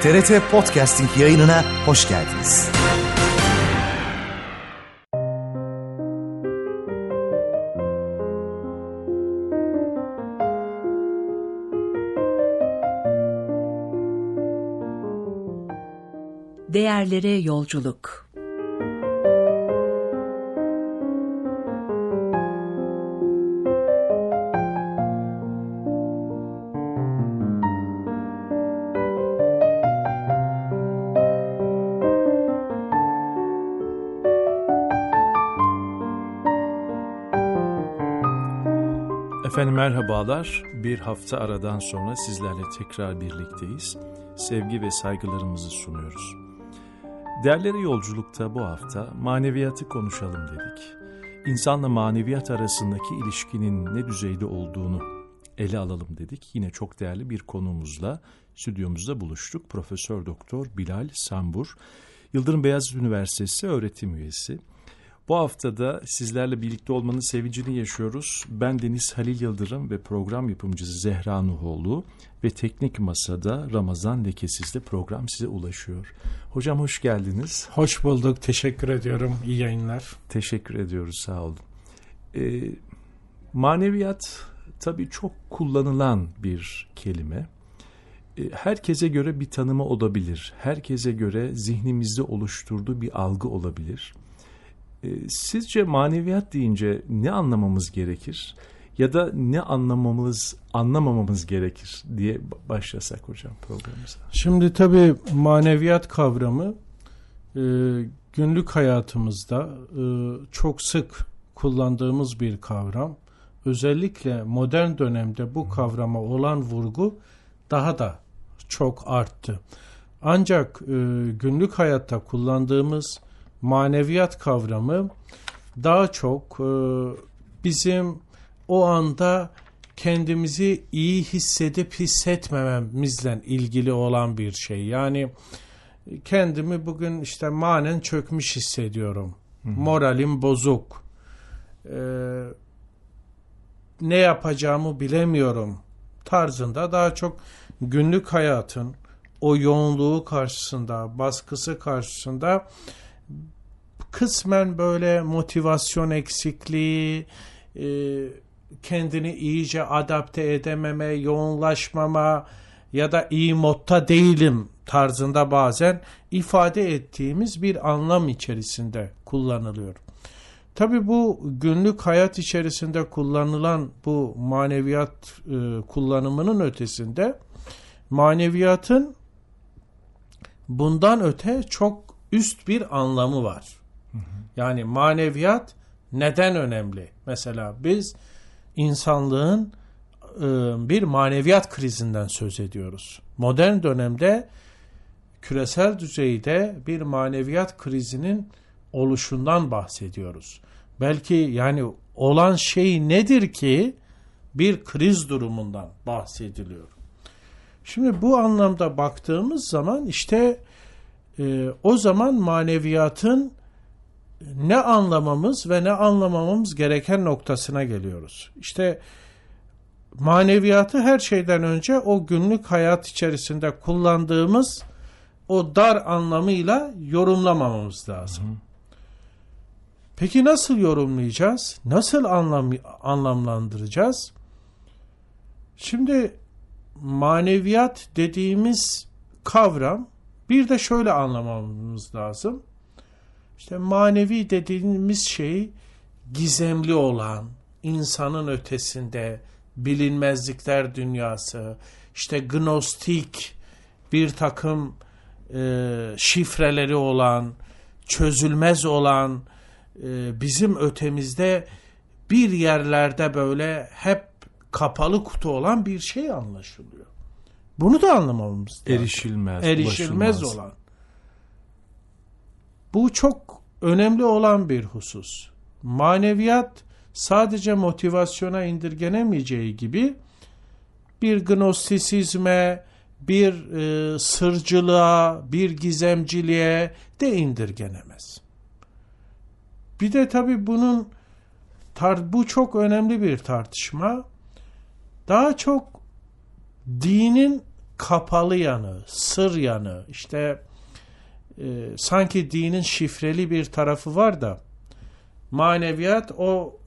TRT Podcasting yayınına hoş geldiniz. Değerlere yolculuk. Efendim merhabalar. Bir hafta aradan sonra sizlerle tekrar birlikteyiz. Sevgi ve saygılarımızı sunuyoruz. Değerlere yolculukta bu hafta maneviyatı konuşalım dedik. İnsanla maneviyat arasındaki ilişkinin ne düzeyde olduğunu ele alalım dedik. Yine çok değerli bir konuğumuzla stüdyomuzda buluştuk. Profesör Doktor Bilal Sambur, Yıldırım Beyazıt Üniversitesi öğretim üyesi. Bu haftada sizlerle birlikte olmanın sevincini yaşıyoruz. Ben Deniz Halil Yıldırım ve program yapımcısı Zehra Nuhoğlu ve teknik masada Ramazan Lekesiz'de program size ulaşıyor. Hocam hoş geldiniz. Hoş bulduk, teşekkür ediyorum. İyi yayınlar. Teşekkür ediyoruz, sağ olun. Maneviyat tabii çok kullanılan bir kelime. Herkese göre bir tanımı olabilir. Herkese göre zihnimizde oluşturduğu bir algı olabilir. Sizce maneviyat deyince ne anlamamız gerekir ya da ne anlamamamız gerekir diye başlasak hocam programımıza. Şimdi tabii maneviyat kavramı günlük hayatımızda çok sık kullandığımız bir kavram. Özellikle modern dönemde bu kavrama olan vurgu daha da çok arttı. Ancak günlük hayatta kullandığımız maneviyat kavramı daha çok bizim o anda kendimizi iyi hissedip hissetmememizle ilgili olan bir şey. Yani kendimi bugün işte manen çökmüş hissediyorum. Moralim bozuk. Ne yapacağımı bilemiyorum tarzında daha çok günlük hayatın o yoğunluğu karşısında, baskısı karşısında kısmen böyle motivasyon eksikliği, kendini iyice adapte edememe, yoğunlaşmama ya da iyi modda değilim tarzında bazen ifade ettiğimiz bir anlam içerisinde kullanılıyor. Tabii bu günlük hayat içerisinde kullanılan bu maneviyat kullanımının ötesinde maneviyatın bundan öte çok üst bir anlamı var. Yani maneviyat neden önemli? Mesela biz insanlığın bir maneviyat krizinden söz ediyoruz. Modern dönemde küresel düzeyde bir maneviyat krizinin oluşundan bahsediyoruz. Belki yani olan şey nedir ki bir kriz durumundan bahsediliyor. Şimdi bu anlamda baktığımız zaman işte o zaman maneviyatın ne anlamamız ve ne anlamamamız gereken noktasına geliyoruz. İşte maneviyatı her şeyden önce o günlük hayat içerisinde kullandığımız o dar anlamıyla yorumlamamamız lazım. Peki nasıl yorumlayacağız? Nasıl anlamlandıracağız? Şimdi maneviyat dediğimiz kavram bir de şöyle anlamamız lazım. İşte manevi dediğimiz şey gizemli olan, insanın ötesinde, bilinmezlikler dünyası, işte gnostik bir takım şifreleri olan, çözülmez olan, bizim ötemizde bir yerlerde böyle hep kapalı kutu olan bir şey anlaşılıyor. Bunu da anlamamız lazım. Erişilmez olan. Bu çok önemli olan bir husus. Maneviyat sadece motivasyona indirgenemeyeceği gibi bir gnostisizme, bir sırcılığa, bir gizemciliğe de indirgenemez. Bir de tabii bu çok önemli bir tartışma. Daha çok dinin kapalı yanı, sır yanı, işte sanki dinin şifreli bir tarafı var da maneviyat o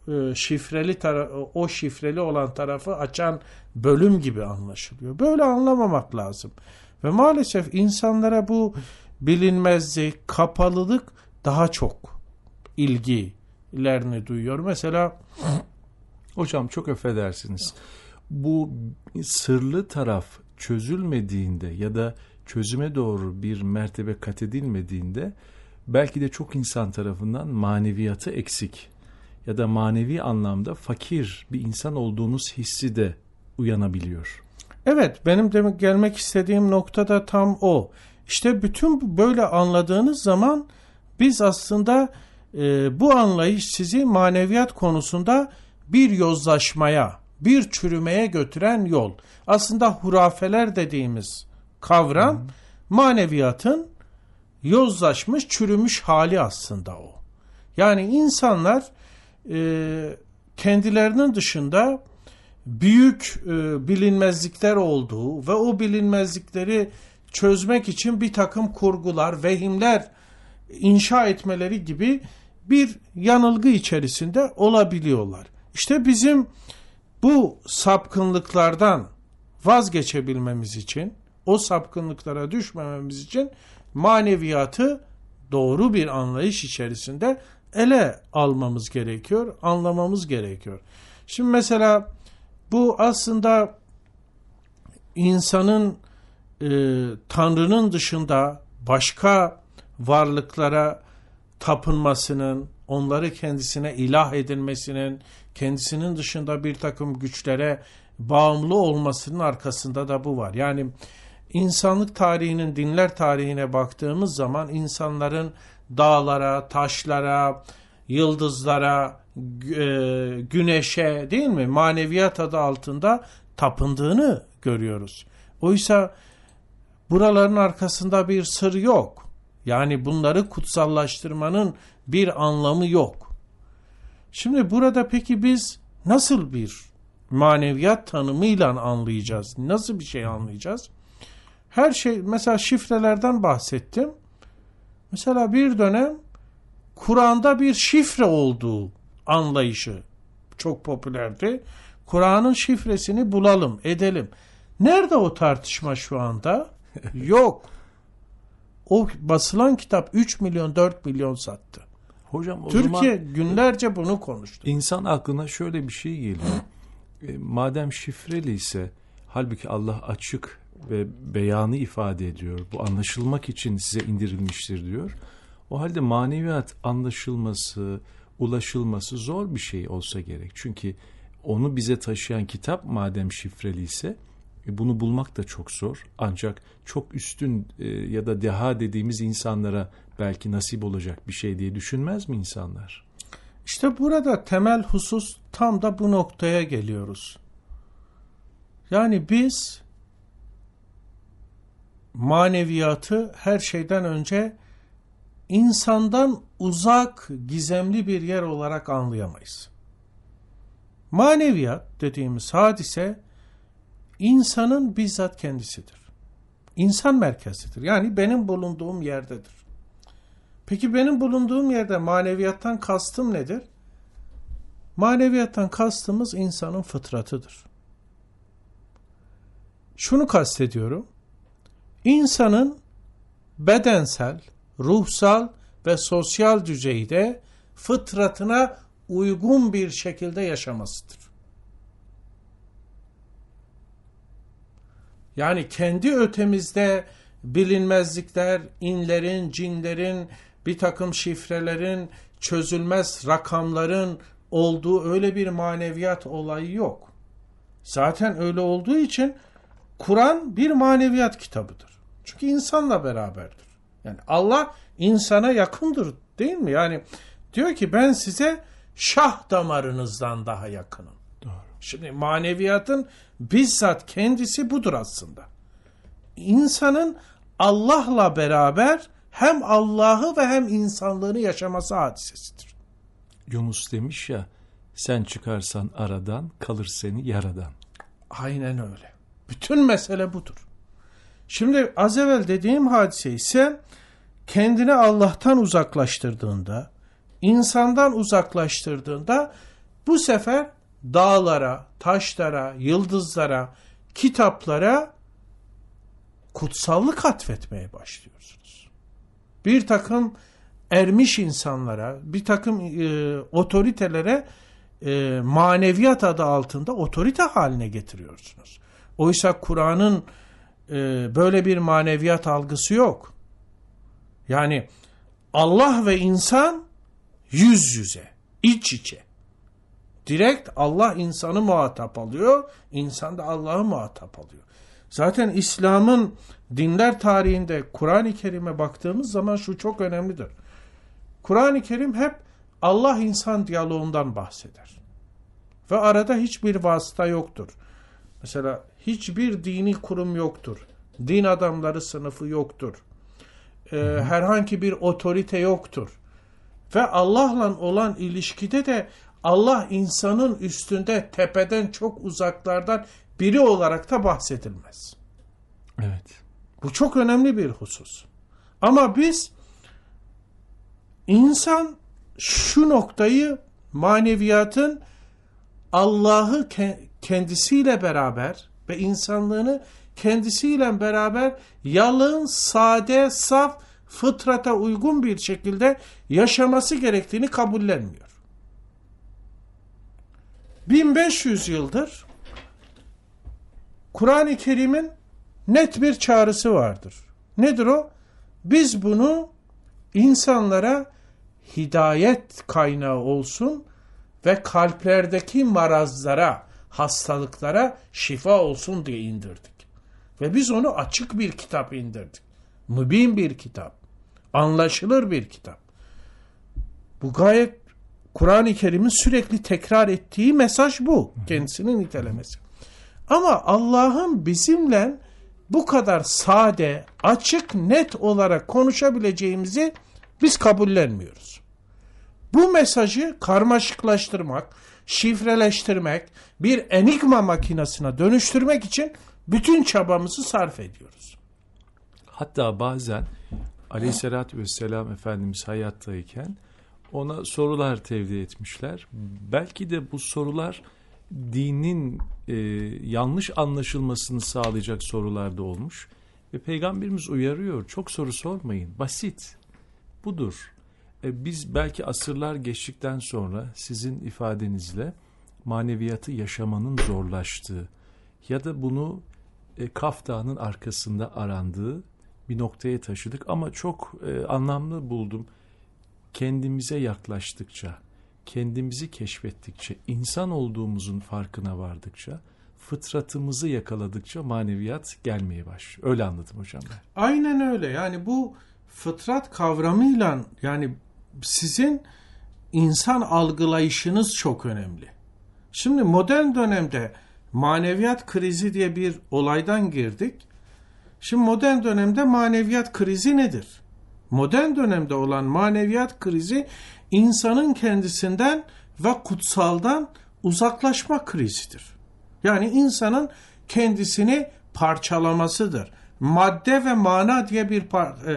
şifreli olan tarafı açan bölüm gibi anlaşılıyor. Böyle anlamamak lazım. Ve maalesef insanlara bu bilinmezlik, kapalılık daha çok ilgilerini duyuyor. Mesela hocam çok affedersiniz. Bu sırlı taraf çözülmediğinde ya da çözüme doğru bir mertebe kat edilmediğinde belki de çok insan tarafından maneviyatı eksik ya da manevi anlamda fakir bir insan olduğunuz hissi de uyanabiliyor. Evet, benim gelmek istediğim nokta da tam o. İşte bütün böyle anladığınız zaman biz aslında bu anlayış sizi maneviyat konusunda bir yozlaşmaya, bir çürümeye götüren yol. Aslında hurafeler dediğimiz kavram maneviyatın yozlaşmış, çürümüş hali aslında o. Yani insanlar kendilerinin dışında büyük bilinmezlikler olduğu ve o bilinmezlikleri çözmek için bir takım kurgular, vehimler inşa etmeleri gibi bir yanılgı içerisinde olabiliyorlar. İşte bizim bu sapkınlıklardan vazgeçebilmemiz için, o sapkınlıklara düşmememiz için maneviyatı doğru bir anlayış içerisinde ele almamız gerekiyor, anlamamız gerekiyor. Şimdi mesela bu aslında insanın Tanrı'nın dışında başka varlıklara tapınmasının, onları kendisine ilah edinmesinin, kendisinin dışında bir takım güçlere bağımlı olmasının arkasında da bu var. Yani insanlık tarihinin, dinler tarihine baktığımız zaman insanların dağlara, taşlara, yıldızlara, güneşe, değil mi, maneviyat adı altında tapındığını görüyoruz. Oysa buraların arkasında bir sır yok. Yani bunları kutsallaştırmanın bir anlamı yok. Şimdi burada peki biz nasıl bir maneviyat tanımıyla anlayacağız? Nasıl bir şey anlayacağız? Her şey, mesela şifrelerden bahsettim. Mesela bir dönem Kur'an'da bir şifre olduğu anlayışı çok popülerdi. Kur'an'ın şifresini bulalım, edelim. Nerede o tartışma şu anda? Yok. O basılan kitap 3 milyon 4 milyon sattı. Hocam o Türkiye zaman günlerce bunu konuştu. İnsan aklına şöyle bir şey geliyor. Madem şifreli ise halbuki Allah açık ve beyanı ifade ediyor. Bu anlaşılmak için size indirilmiştir diyor. O halde maneviyat anlaşılması, ulaşılması zor bir şey olsa gerek. Çünkü onu bize taşıyan kitap madem şifreli ise bunu bulmak da çok zor. Ancak çok üstün ya da deha dediğimiz insanlara belki nasip olacak bir şey diye düşünmez mi insanlar? İşte burada temel husus tam da bu noktaya geliyoruz. Yani biz maneviyatı her şeyden önce insandan uzak, gizemli bir yer olarak anlayamayız. Maneviyat dediğimiz hadise insanın bizzat kendisidir. İnsan merkezlidir. Yani benim bulunduğum yerdedir. Peki benim bulunduğum yerde maneviyattan kastım nedir? Maneviyattan kastımız insanın fıtratıdır. Şunu kastediyorum. İnsanın bedensel, ruhsal ve sosyal düzeyde fıtratına uygun bir şekilde yaşamasıdır. Yani kendi ötemizde bilinmezlikler, inlerin, cinlerin, bir takım şifrelerin, çözülmez rakamların olduğu öyle bir maneviyat olayı yok. Zaten öyle olduğu için Kur'an bir maneviyat kitabıdır. Çünkü insanla beraberdir. Yani Allah insana yakındır, değil mi? Yani diyor ki ben size şah damarınızdan daha yakınım. Doğru. Şimdi maneviyatın bizzat kendisi budur aslında. İnsanın Allah'la beraber hem Allah'ı ve hem insanlığını yaşaması hadisesidir. Yunus demiş ya, sen çıkarsan aradan kalır seni yaradan. Aynen öyle. Bütün mesele budur. Şimdi az evvel dediğim hadiseyi sen kendini Allah'tan uzaklaştırdığında, insandan uzaklaştırdığında bu sefer dağlara, taşlara, yıldızlara, kitaplara kutsallık atfetmeye başlıyorsunuz. Bir takım ermiş insanlara, bir takım otoritelere maneviyat adı altında otorite haline getiriyorsunuz. Oysa Kur'an'ın böyle bir maneviyat algısı yok. Yani Allah ve insan yüz yüze, iç içe. Direkt Allah insanı muhatap alıyor, insan da Allah'ı muhatap alıyor. Zaten İslam'ın dinler tarihinde Kur'an-ı Kerim'e baktığımız zaman şu çok önemlidir. Kur'an-ı Kerim hep Allah-insan diyaloğundan bahseder. Ve arada hiçbir vasıta yoktur. Mesela hiçbir dini kurum yoktur. Din adamları sınıfı yoktur. Herhangi bir otorite yoktur. Ve Allah'la olan ilişkide de Allah insanın üstünde, tepeden çok uzaklardan biri olarak da bahsedilmez. Evet. Bu çok önemli bir husus. Ama biz insan şu noktayı maneviyatın Allah'ı kendisiyle beraber ve insanlığını kendisiyle beraber yalın, sade, saf, fıtrata uygun bir şekilde yaşaması gerektiğini kabullenmiyor. 1500 yıldır Kur'an-ı Kerim'in net bir çağrısı vardır. Nedir o? Biz bunu insanlara hidayet kaynağı olsun ve kalplerdeki marazlara, hastalıklara şifa olsun diye indirdik. Ve biz onu açık bir kitap indirdik. Mübin bir kitap. Anlaşılır bir kitap. Bu gayet Kur'an-ı Kerim'in sürekli tekrar ettiği mesaj bu. Kendisini nitelemesi. Ama Allah'ın bizimle bu kadar sade, açık, net olarak konuşabileceğimizi biz kabullenmiyoruz. Bu mesajı karmaşıklaştırmak, şifreleştirmek, bir enigma makinesine dönüştürmek için bütün çabamızı sarf ediyoruz. Hatta bazen Aleyhisselatü Vesselam Efendimiz hayattayken ona sorular tevdi etmişler. Belki de bu sorular dinin yanlış anlaşılmasını sağlayacak sorular da olmuş. Ve Peygamberimiz uyarıyor. Çok soru sormayın. Basit. Budur. Biz belki asırlar geçtikten sonra sizin ifadenizle maneviyatı yaşamanın zorlaştığı ya da bunu Kaf Dağı'nın arkasında arandığı bir noktaya taşıdık. Ama çok anlamlı buldum. Kendimize yaklaştıkça, kendimizi keşfettikçe, insan olduğumuzun farkına vardıkça, fıtratımızı yakaladıkça maneviyat gelmeye başlıyor. Öyle anladım hocam ben. Aynen öyle. Yani bu fıtrat kavramıyla yani sizin insan algılayışınız çok önemli. Şimdi modern dönemde maneviyat krizi diye bir olaydan girdik. Şimdi modern dönemde maneviyat krizi nedir? Modern dönemde olan maneviyat krizi insanın kendisinden ve kutsaldan uzaklaşma krizidir. Yani insanın kendisini parçalamasıdır. Madde ve mana diye bir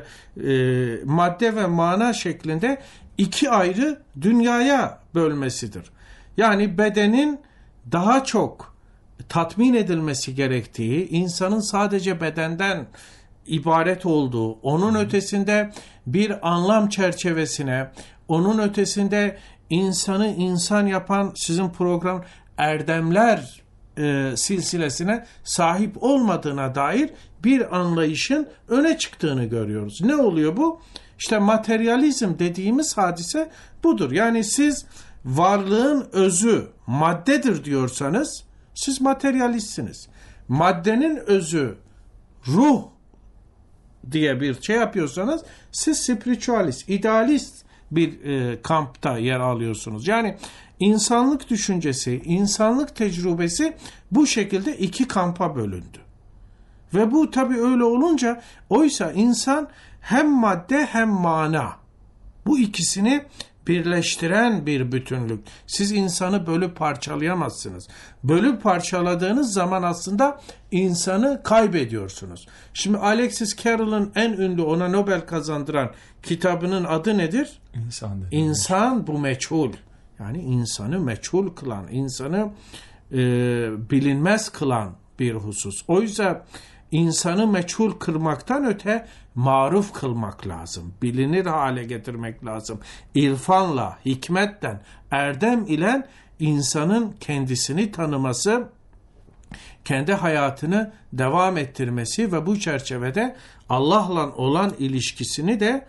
madde ve mana şeklinde iki ayrı dünyaya bölmesidir. Yani bedenin daha çok tatmin edilmesi gerektiği, insanın sadece bedenden ibaret olduğu, onun ötesinde bir anlam çerçevesine, onun ötesinde insanı insan yapan sizin program erdemler silsilesine sahip olmadığına dair bir anlayışın öne çıktığını görüyoruz. Ne oluyor bu? İşte materyalizm dediğimiz hadise budur. Yani siz varlığın özü maddedir diyorsanız siz materyalistsiniz. Maddenin özü ruh diye bir şey yapıyorsanız siz spiritualist, idealist bir kampta yer alıyorsunuz. Yani insanlık düşüncesi, insanlık tecrübesi bu şekilde iki kampa bölündü. Ve bu tabii öyle olunca oysa insan hem madde hem mana bu ikisini birleştiren bir bütünlük. Siz insanı bölüp parçalayamazsınız. Bölüp parçaladığınız zaman aslında insanı kaybediyorsunuz. Şimdi Alexis Carrel'ın en ünlü, ona Nobel kazandıran kitabının adı nedir? İnsan bu meçhul. Yani insanı meçhul kılan, insanı bilinmez kılan bir husus. O yüzden insanı meçhul kırmaktan öte maruf kılmak lazım. Bilinir hale getirmek lazım. İrfanla, hikmetten, erdem ile insanın kendisini tanıması, kendi hayatını devam ettirmesi ve bu çerçevede Allah'la olan ilişkisini de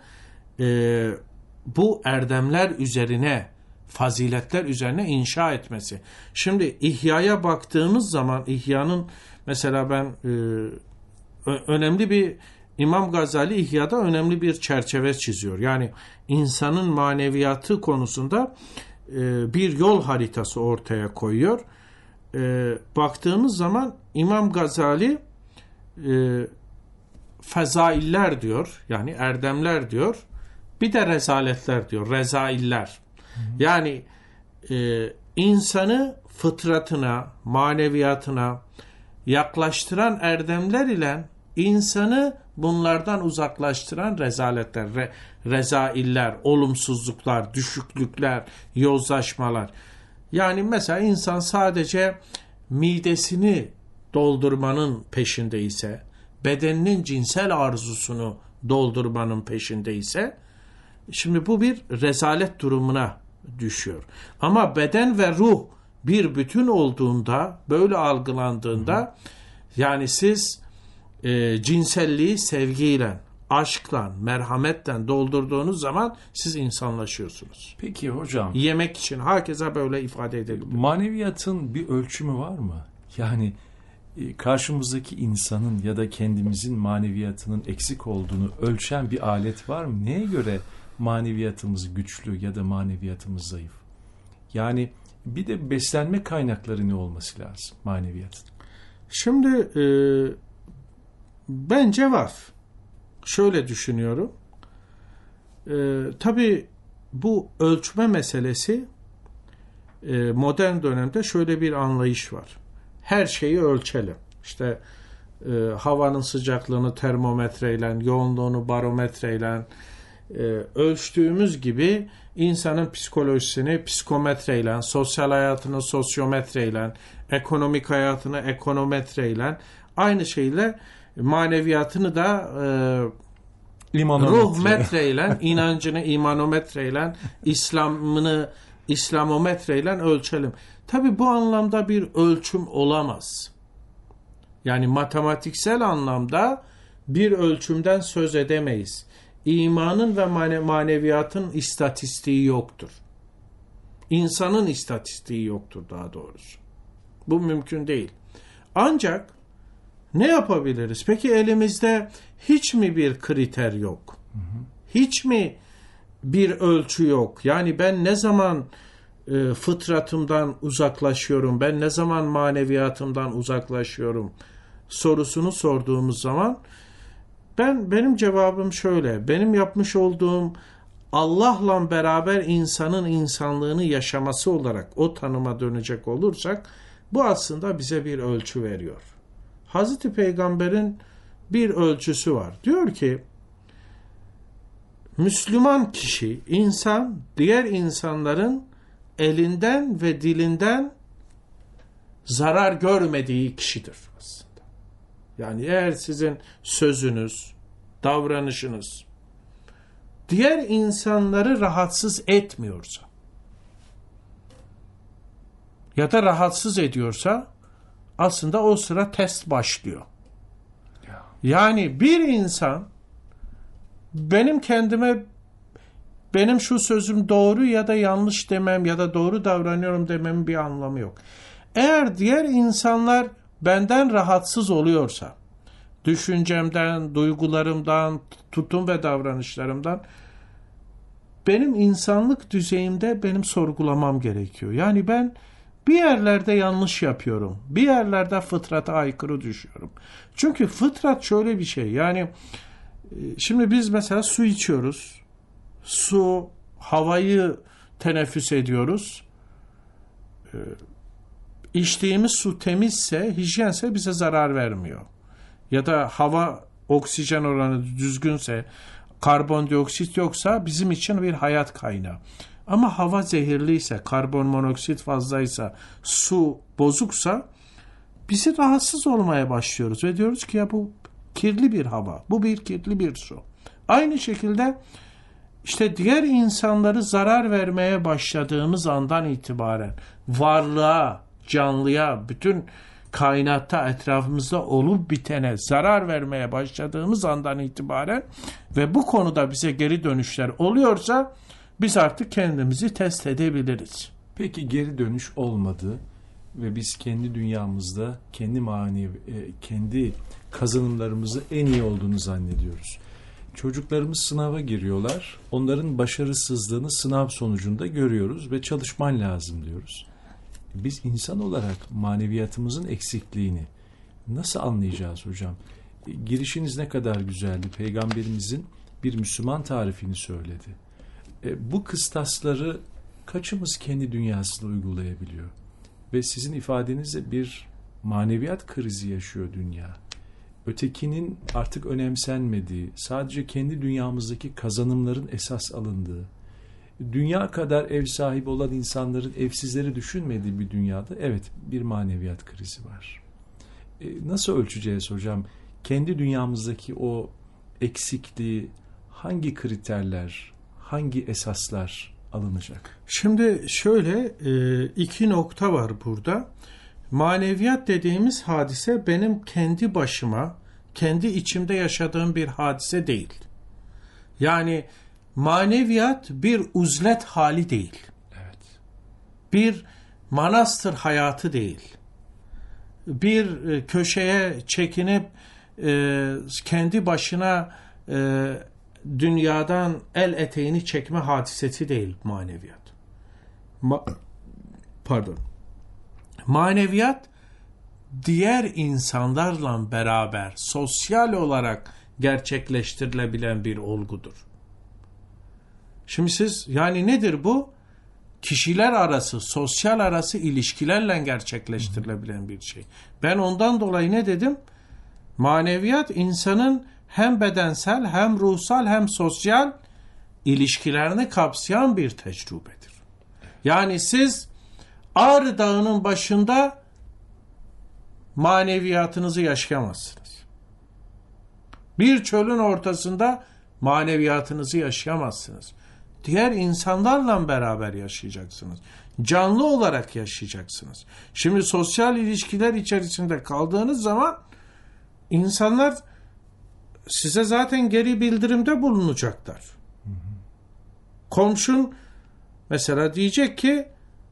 bu erdemler üzerine, faziletler üzerine inşa etmesi. Şimdi İhya'ya baktığımız zaman, İhya'nın mesela ben önemli bir, İmam Gazali İhya'da önemli bir çerçeve çiziyor. Yani insanın maneviyatı konusunda bir yol haritası ortaya koyuyor. Baktığımız zaman İmam Gazali fezailler diyor, yani erdemler diyor. Bir de rezaletler diyor, rezailler. Yani insanı fıtratına, maneviyatına yaklaştıran erdemler ile insanı bunlardan uzaklaştıran rezaletler, rezailler, olumsuzluklar, düşüklükler, yozlaşmalar. Yani mesela insan sadece midesini doldurmanın peşindeyse, bedeninin cinsel arzusunu doldurmanın peşindeyse, şimdi bu bir rezalet durumuna düşüyor. Ama beden ve ruh bir bütün olduğunda, böyle algılandığında, yani siz cinselliği sevgiyle, aşkla, merhametle doldurduğunuz zaman siz insanlaşıyorsunuz. Peki hocam. Yemek için herkese böyle ifade edelim. Maneviyatın bir ölçümü var mı? Yani karşımızdaki insanın ya da kendimizin maneviyatının eksik olduğunu ölçen bir alet var mı? Neye göre maneviyatımız güçlü ya da maneviyatımız zayıf? Yani bir de beslenme kaynakları ne olması lazım maneviyatın? Şimdi bence var. Şöyle düşünüyorum. Tabii bu ölçme meselesi modern dönemde şöyle bir anlayış var. Her şeyi ölçelim. İşte havanın sıcaklığını termometreyle, yoğunluğunu barometreyle ölçtüğümüz gibi insanın psikolojisini psikometreyle, sosyal hayatını sosyometreyle, ekonomik hayatını ekonometreyle, aynı şeyle maneviyatını da ruh metreyle, inancını imanometreyle, İslam'ını İslamometreyle ölçelim. Tabii bu anlamda bir ölçüm olamaz. Yani matematiksel anlamda bir ölçümden söz edemeyiz. İmanın ve maneviyatın istatistiği yoktur. İnsanın istatistiği yoktur daha doğrusu. Bu mümkün değil. Ancak ne yapabiliriz? Peki elimizde hiç mi bir kriter yok? Hiç mi bir ölçü yok? Yani ben ne zaman fıtratımdan uzaklaşıyorum, ben ne zaman maneviyatımdan uzaklaşıyorum sorusunu sorduğumuz zaman benim cevabım şöyle. Benim yapmış olduğum Allah'la beraber insanın insanlığını yaşaması olarak o tanıma dönecek olursak bu aslında bize bir ölçü veriyor. Hazreti Peygamber'in bir ölçüsü var. Diyor ki Müslüman kişi, insan diğer insanların elinden ve dilinden zarar görmediği kişidir aslında. Yani eğer sizin sözünüz, davranışınız diğer insanları rahatsız etmiyorsa ya da rahatsız ediyorsa aslında o sıra test başlıyor. Yani bir insan benim şu sözüm doğru ya da yanlış demem ya da doğru davranıyorum dememin bir anlamı yok. Eğer diğer insanlar benden rahatsız oluyorsa, düşüncemden, duygularımdan, tutum ve davranışlarımdan, benim insanlık düzeyimde benim sorgulamam gerekiyor. Yani ben bir yerlerde yanlış yapıyorum. Bir yerlerde fıtrata aykırı düşüyorum. Çünkü fıtrat şöyle bir şey. Yani şimdi biz mesela su içiyoruz. Su havayı teneffüs ediyoruz. İçtiğimiz su temizse, hijyense bize zarar vermiyor. Ya da hava oksijen oranı düzgünse, karbondioksit yoksa bizim için bir hayat kaynağı. Ama hava zehirliyse, karbon monoksit fazlaysa, su bozuksa bizi rahatsız olmaya başlıyoruz ve diyoruz ki ya bu kirli bir hava, bu bir kirli bir su. Aynı şekilde işte diğer insanları zarar vermeye başladığımız andan itibaren varlığa, canlıya, bütün kainatta etrafımızda olup bitene zarar vermeye başladığımız andan itibaren ve bu konuda bize geri dönüşler oluyorsa biz artık kendimizi test edebiliriz. Peki geri dönüş olmadı ve biz kendi dünyamızda kendi kazanımlarımızı en iyi olduğunu zannediyoruz. Çocuklarımız sınava giriyorlar. Onların başarısızlığını sınav sonucunda görüyoruz ve çalışman lazım diyoruz. Biz insan olarak maneviyatımızın eksikliğini nasıl anlayacağız hocam? Girişiniz ne kadar güzeldi. Peygamberimizin bir Müslüman tarifini söyledi. Bu kıstasları kaçımız kendi dünyasında uygulayabiliyor? Ve sizin ifadenizle bir maneviyat krizi yaşıyor dünya. Ötekinin artık önemsenmediği, sadece kendi dünyamızdaki kazanımların esas alındığı, dünya kadar ev sahibi olan insanların evsizleri düşünmediği bir dünyada evet bir maneviyat krizi var. Nasıl ölçeceğiz hocam? Kendi dünyamızdaki o eksikliği hangi kriterler, hangi esaslar alınacak? Şimdi şöyle iki nokta var burada. Maneviyat dediğimiz hadise benim kendi başıma, kendi içimde yaşadığım bir hadise değil. Yani maneviyat bir uzlet hali değil. Evet. Bir manastır hayatı değil. Bir köşeye çekinip kendi başına dünyadan el eteğini çekme hadisesi değil maneviyat. Maneviyat diğer insanlarla beraber sosyal olarak gerçekleştirilebilen bir olgudur. Şimdi siz yani nedir bu? Kişiler arası, sosyal arası ilişkilerle gerçekleştirilebilen bir şey. Ben ondan dolayı ne dedim? Maneviyat insanın hem bedensel hem ruhsal hem sosyal ilişkilerini kapsayan bir tecrübedir. Yani siz Ağrı Dağı'nın başında maneviyatınızı yaşayamazsınız. Bir çölün ortasında maneviyatınızı yaşayamazsınız. Diğer insanlarla beraber yaşayacaksınız. Canlı olarak yaşayacaksınız. Şimdi sosyal ilişkiler içerisinde kaldığınız zaman insanlar size zaten geri bildirimde bulunacaklar. Komşun mesela diyecek ki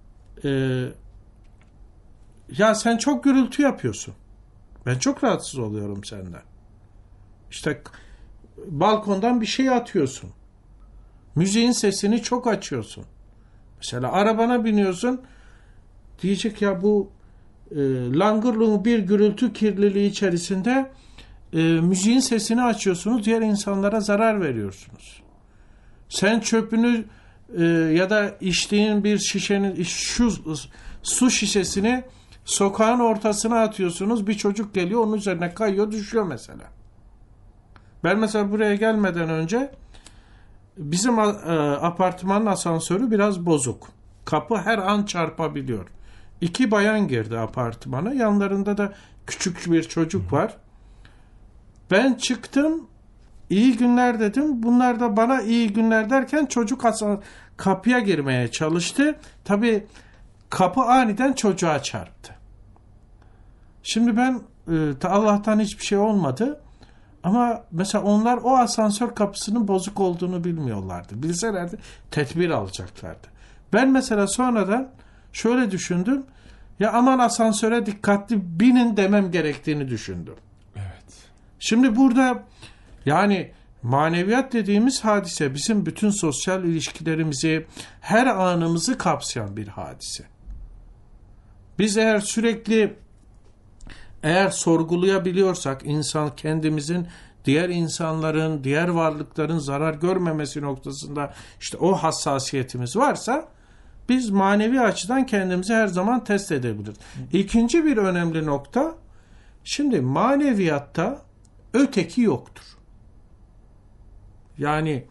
ya sen çok gürültü yapıyorsun. Ben çok rahatsız oluyorum senden. İşte balkondan bir şey atıyorsun. Müziğin sesini çok açıyorsun. Mesela arabana biniyorsun. Diyecek ya bu langırlığın bir gürültü kirliliği içerisinde müziğin sesini açıyorsunuz. Diğer insanlara zarar veriyorsunuz. Sen çöpünü ya da içtiğin bir şişenin su şişesini sokağın ortasına atıyorsunuz. Bir çocuk geliyor onun üzerine kayıyor düşüyor mesela. Ben mesela buraya gelmeden önce bizim apartmanın asansörü biraz bozuk. Kapı her an çarpabiliyor. 2 bayan girdi apartmana. Yanlarında da küçük bir çocuk var. Ben çıktım. İyi günler dedim. Bunlar da bana iyi günler derken çocuk kapıya girmeye çalıştı. Tabii kapı aniden çocuğa çarptı. Şimdi ben Allah'tan hiçbir şey olmadı. Ama mesela onlar o asansör kapısının bozuk olduğunu bilmiyorlardı. Bilselerdi tedbir alacaklardı. Ben mesela sonradan şöyle düşündüm. Ya aman asansöre dikkatli binin demem gerektiğini düşündüm. Evet. Şimdi burada yani maneviyat dediğimiz hadise bizim bütün sosyal ilişkilerimizi, her anımızı kapsayan bir hadise. Biz eğer sorgulayabiliyorsak, insan kendimizin diğer insanların, diğer varlıkların zarar görmemesi noktasında işte o hassasiyetimiz varsa biz manevi açıdan kendimizi her zaman test edebiliriz. İkinci bir önemli nokta, şimdi maneviyatta öteki yoktur. Yani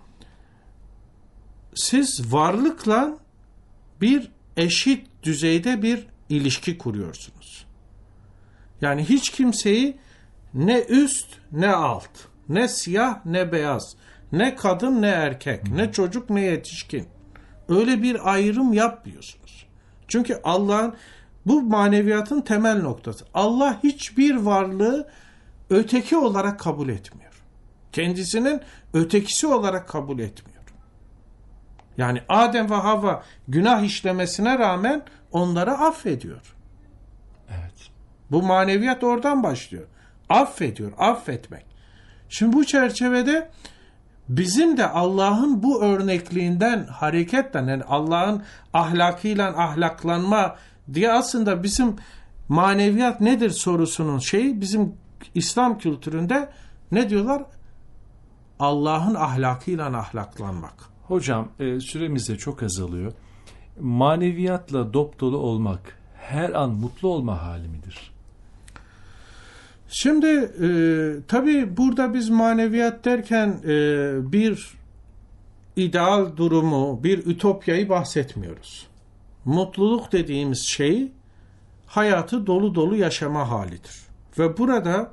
siz varlıkla bir eşit düzeyde bir ilişki kuruyorsunuz. Yani hiç kimseyi ne üst ne alt, ne siyah ne beyaz, ne kadın ne erkek, ne çocuk ne yetişkin, öyle bir ayrım yapmıyorsunuz. Çünkü Allah'ın, bu maneviyatın temel noktası. Allah hiçbir varlığı öteki olarak kabul etmiyor. Kendisinin ötekisi olarak kabul etmiyor. Yani Adem ve Havva günah işlemesine rağmen onları affediyor. Evet. Bu maneviyat oradan başlıyor. Affediyor, affetmek. Şimdi bu çerçevede bizim de Allah'ın bu örnekliğinden hareketle, yani Allah'ın ahlakıyla ahlaklanma diye, aslında bizim maneviyat nedir sorusunun şeyi, bizim İslam kültüründe ne diyorlar? Allah'ın ahlakıyla ahlaklanmak. Hocam süremiz de çok azalıyor. Maneviyatla dop dolu olmak her an mutlu olma hali midir? Şimdi tabii burada biz maneviyat derken bir ideal durumu, bir ütopyayı bahsetmiyoruz. Mutluluk dediğimiz şey hayatı dolu dolu yaşama halidir. Ve burada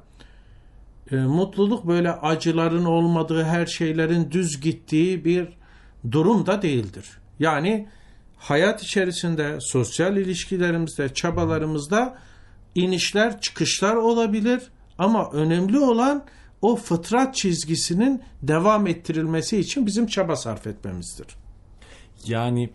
mutluluk böyle acıların olmadığı, her şeylerin düz gittiği bir durum da değildir. Yani hayat içerisinde, sosyal ilişkilerimizde, çabalarımızda inişler, çıkışlar olabilir ama önemli olan o fıtrat çizgisinin devam ettirilmesi için bizim çaba sarf etmemizdir. Yani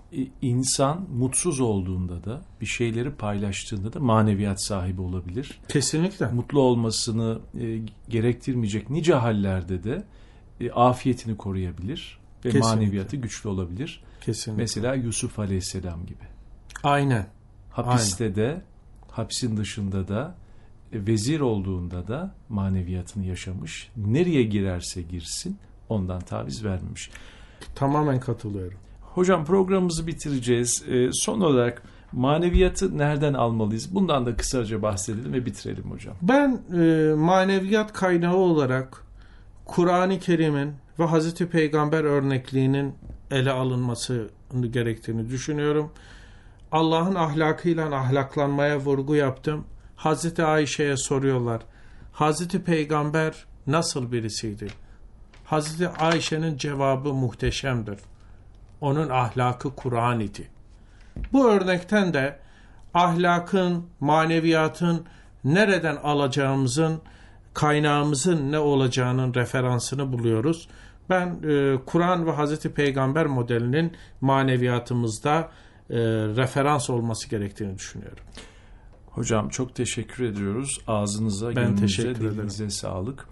insan mutsuz olduğunda da, bir şeyleri paylaştığında da maneviyat sahibi olabilir. Kesinlikle. Mutlu olmasını gerektirmeyecek nice hallerde de afiyetini koruyabilir ve Kesinlikle. maneviyatı güçlü olabilir. Kesinlikle. Mesela Yusuf Aleyhisselam gibi. Aynen. Hapiste de, hapsin dışında da, vezir olduğunda da maneviyatını yaşamış. Nereye girerse girsin ondan taviz vermemiş. Tamamen katılıyorum. Hocam programımızı bitireceğiz. Son olarak maneviyatı nereden almalıyız? Bundan da kısaca bahsedelim ve bitirelim hocam. Ben maneviyat kaynağı olarak Kur'an-ı Kerim'in ve Hazreti Peygamber örnekliğinin ele alınması gerektiğini düşünüyorum. Allah'ın ahlakıyla ahlaklanmaya vurgu yaptım. Hazreti Ayşe'ye soruyorlar, Hazreti Peygamber nasıl birisiydi? Hazreti Ayşe'nin cevabı muhteşemdir. Onun ahlakı Kur'an idi. Bu örnekten de ahlakın, maneviyatın nereden alacağımızın, kaynağımızın ne olacağının referansını buluyoruz. Ben Kur'an ve Hazreti Peygamber modelinin maneviyatımızda referans olması gerektiğini düşünüyorum. Hocam çok teşekkür ediyoruz. Ağzınıza, Ben gönlünüze, teşekkür ederim. dilinize sağlık.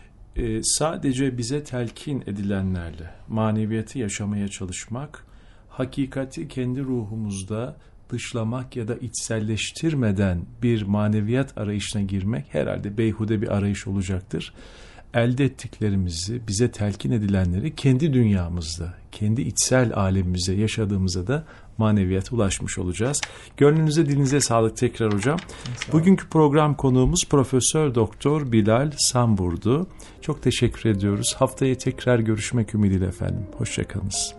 Sadece bize telkin edilenlerle maneviyatı yaşamaya çalışmak, hakikati kendi ruhumuzda dışlamak ya da içselleştirmeden bir maneviyat arayışına girmek herhalde beyhude bir arayış olacaktır. Elde ettiklerimizi, bize telkin edilenleri kendi dünyamızda, kendi içsel alemimize yaşadığımızda da maneviyata ulaşmış olacağız. Gönlünüze, dilinize sağlık tekrar hocam. Bugünkü program konuğumuz Profesör Doktor Bilal Sambur'du. Çok teşekkür ediyoruz. Haftaya tekrar görüşmek ümidiyle efendim. Hoşçakalınız.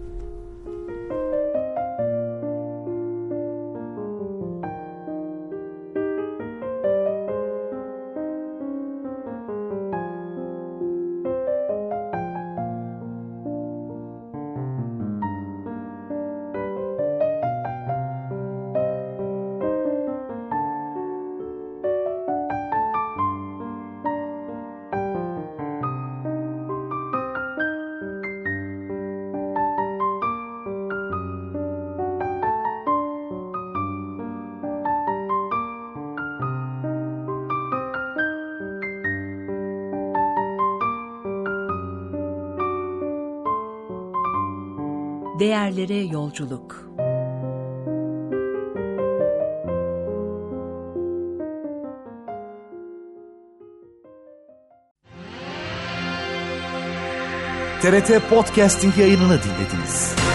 Değerlere yolculuk. TRT Podcasting yayınını dinlediniz.